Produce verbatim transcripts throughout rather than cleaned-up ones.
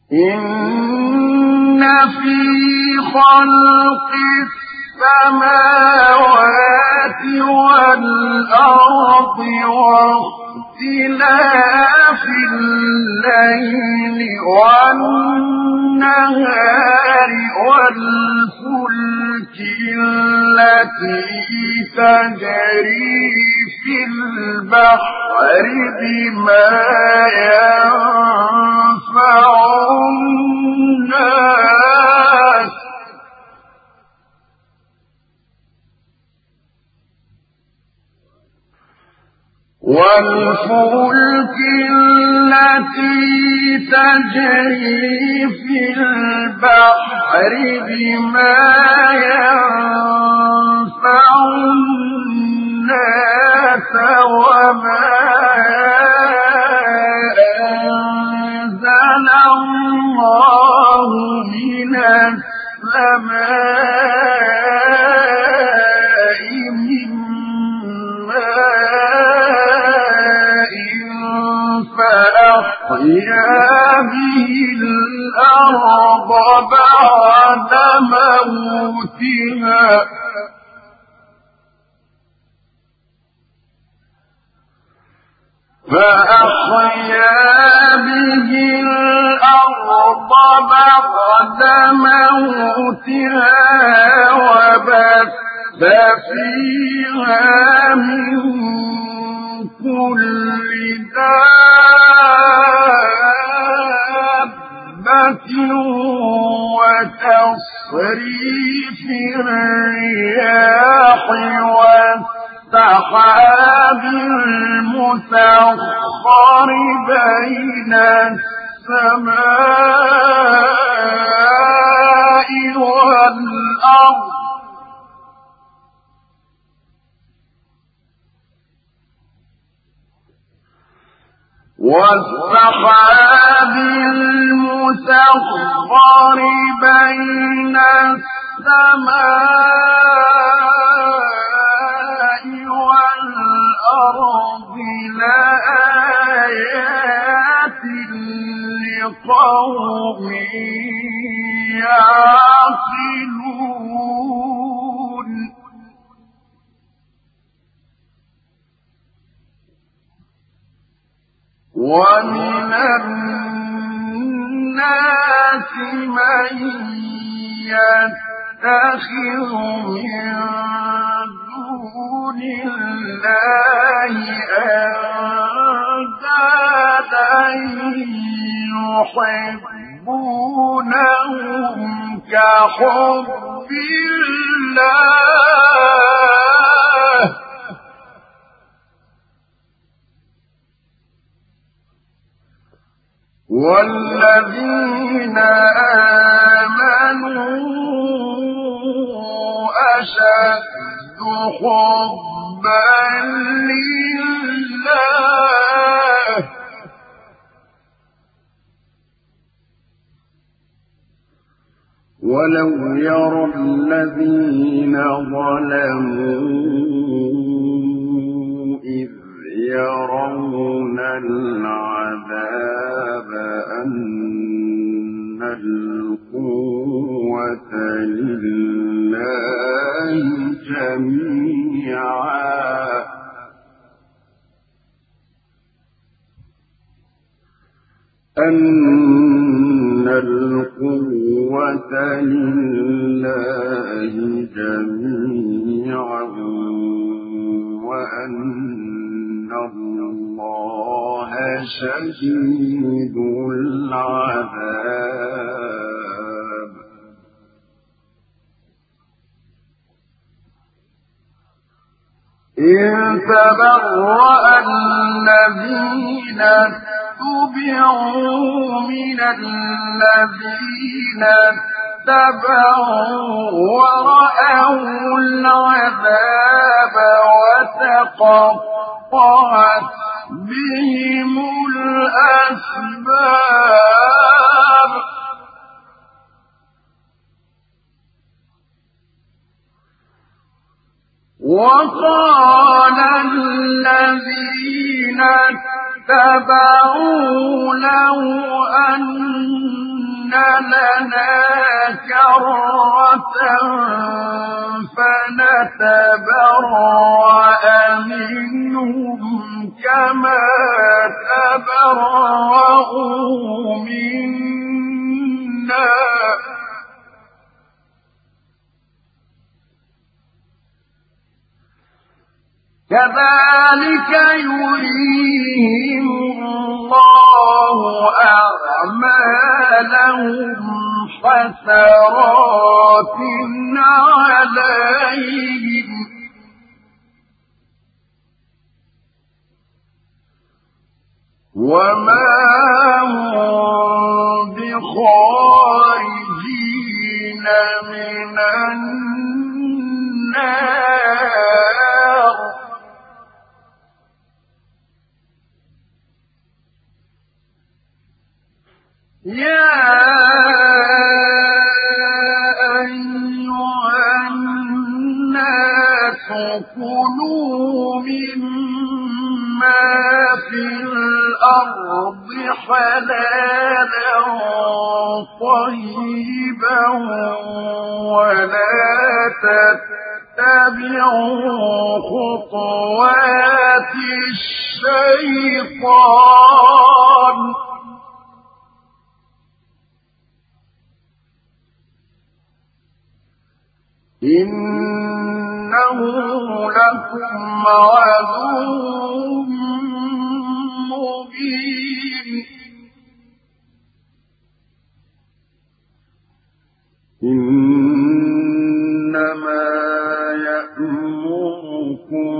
إن في خلق السماوات والأرض واختلاف الليل والنهار والفلك التي تجري في البحر بما ينفع الناس والفلك التي تجري في البحر بما ينفع الناس وما أنزل الله من السماء من ماء فأحيا به الأرض بعد موتها فأحيا به الأرض بعد موتها وبث فيها من كل دابة وتصريف الرياح والسحاب المسخر بين السماء والأرض والسحاب المسخر بين السماء والأرض لآيات لقوم يعقلون ومن الناس من يتخذ من دون الله أندادا يحبونهم كحب الله والذين آمنوا أشد حبا لله ولو يرى الذين ظلموا إذ يرون العذاب أن القوة لله جميعا أن القوة لله جميعا وأن الله شديد العذاب إذ تبرأ الذين اتبعوا من الذين اتبعوا ورأوا العذاب وتقطعت بهم الأسباب وقال الذين اتبعوا لو أن لنا كرة فنتبرأ منهم كما تبرأوا منا كذلك يريهم الله أعمالهم حسرات عليهم وما هم بخارجين من النار يا أيها الناس كلوا مما في الأرض حلالا طيبا ولا تتبعوا خطوات الشيطان إنه لكم عدو مبين إنما يأمركم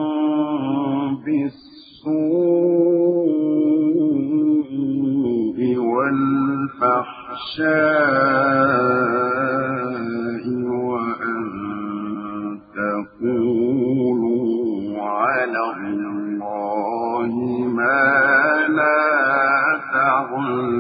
بالسوء والفحشاء وأن تقولوا على الله ما لا تعلمون